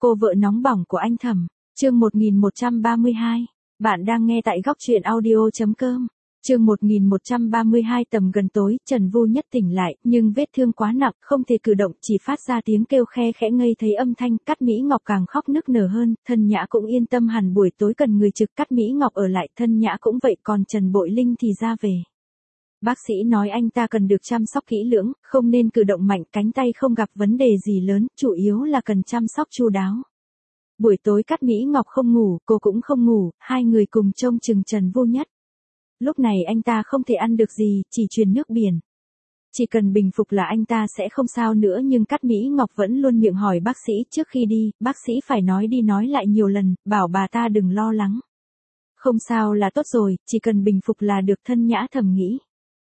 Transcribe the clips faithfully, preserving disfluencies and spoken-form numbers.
Cô vợ nóng bỏng của anh Thẩm, chương một nghìn một trăm ba mươi hai. Bạn đang nghe tại góc truyện audio chấm com. Chương một nghìn một trăm ba mươi hai. Tầm gần tối, Trần Vu Nhất tỉnh lại, nhưng vết thương quá nặng, không thể cử động, chỉ phát ra tiếng kêu khe khẽ ngây thấy âm thanh. Cát Mỹ Ngọc càng khóc nức nở hơn, Thân Nhã cũng yên tâm hẳn buổi tối cần người trực. Cát Mỹ Ngọc ở lại, Thân Nhã cũng vậy, còn Trần Bội Linh thì ra về. Bác sĩ nói anh ta cần được chăm sóc kỹ lưỡng, không nên cử động mạnh, cánh tay không gặp vấn đề gì lớn, chủ yếu là cần chăm sóc chu đáo. Buổi tối Cát Mỹ Ngọc không ngủ, cô cũng không ngủ, hai người cùng trông chừng Trần Vu Nhất. Lúc này anh ta không thể ăn được gì, chỉ truyền nước biển. Chỉ cần bình phục là anh ta sẽ không sao nữa, nhưng Cát Mỹ Ngọc vẫn luôn miệng hỏi bác sĩ trước khi đi, bác sĩ phải nói đi nói lại nhiều lần, bảo bà ta đừng lo lắng. Không sao là tốt rồi, chỉ cần bình phục là được, Thân Nhã thầm nghĩ.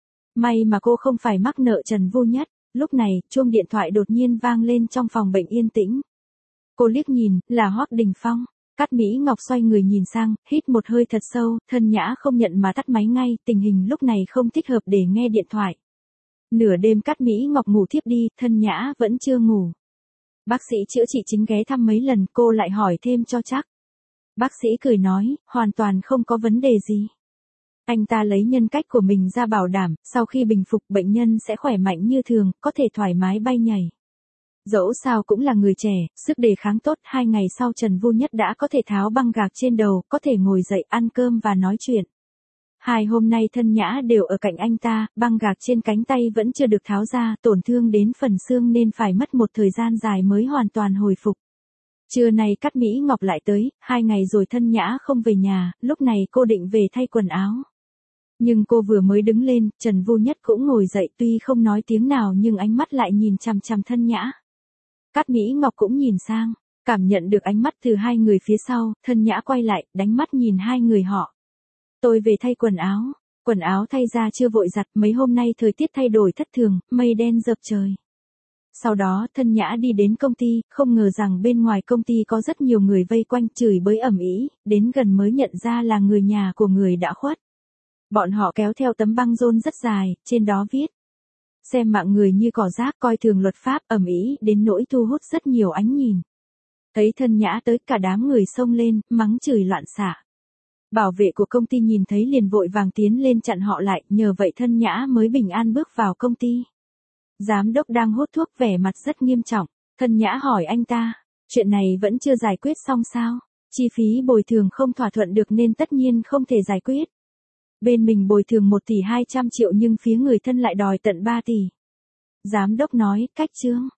May mà cô không phải mắc nợ Trần Vu Nhất. Lúc này, chuông điện thoại đột nhiên vang lên trong phòng bệnh yên tĩnh. Cô liếc nhìn, là Hoắc Đình Phong. Cát Mỹ Ngọc xoay người nhìn sang, hít một hơi thật sâu, Thân Nhã không nhận mà tắt máy ngay, tình hình lúc này không thích hợp để nghe điện thoại. Nửa đêm Cát Mỹ Ngọc ngủ thiếp đi, Thân Nhã vẫn chưa ngủ. Bác sĩ chữa trị chính ghé thăm mấy lần, cô lại hỏi thêm cho chắc. Bác sĩ cười nói, hoàn toàn không có vấn đề gì. Anh ta lấy nhân cách của mình ra bảo đảm, sau khi bình phục bệnh nhân sẽ khỏe mạnh như thường, có thể thoải mái bay nhảy. Dẫu sao cũng là người trẻ, sức đề kháng tốt, hai ngày sau Trần Vu Nhất đã có thể tháo băng gạc trên đầu, có thể ngồi dậy ăn cơm và nói chuyện. Hai hôm nay Thân Nhã đều ở cạnh anh ta, băng gạc trên cánh tay vẫn chưa được tháo ra, tổn thương đến phần xương nên phải mất một thời gian dài mới hoàn toàn hồi phục. Trưa nay Cát Mỹ Ngọc lại tới, hai ngày rồi Thân Nhã không về nhà, lúc này cô định về thay quần áo. Nhưng cô vừa mới đứng lên, Trần Vu Nhất cũng ngồi dậy, tuy không nói tiếng nào nhưng ánh mắt lại nhìn chằm chằm Thân Nhã. Cát Mỹ Ngọc cũng nhìn sang, cảm nhận được ánh mắt từ hai người phía sau, Thân Nhã quay lại, đánh mắt nhìn hai người họ. Tôi về thay quần áo, quần áo thay ra chưa vội giặt, mấy hôm nay thời tiết thay đổi thất thường, mây đen dợp trời. Sau đó Thân Nhã đi đến công ty, không ngờ rằng bên ngoài công ty có rất nhiều người vây quanh chửi bới ầm ĩ, đến gần mới nhận ra là người nhà của người đã khuất. Bọn họ kéo theo tấm băng rôn rất dài, trên đó viết. Xem mạng người như cỏ rác, coi thường luật pháp, ầm ĩ đến nỗi thu hút rất nhiều ánh nhìn. Thấy Thân Nhã tới, cả đám người xông lên, mắng chửi loạn xạ. Bảo vệ của công ty nhìn thấy liền vội vàng tiến lên chặn họ lại, nhờ vậy Thân Nhã mới bình an bước vào công ty. Giám đốc đang hút thuốc, vẻ mặt rất nghiêm trọng. Thân Nhã hỏi anh ta, chuyện này vẫn chưa giải quyết xong sao? Chi phí bồi thường không thỏa thuận được nên tất nhiên không thể giải quyết. Bên mình bồi thường một tỷ hai trăm triệu nhưng phía người thân lại đòi tận ba tỷ. Giám đốc nói, cách chương.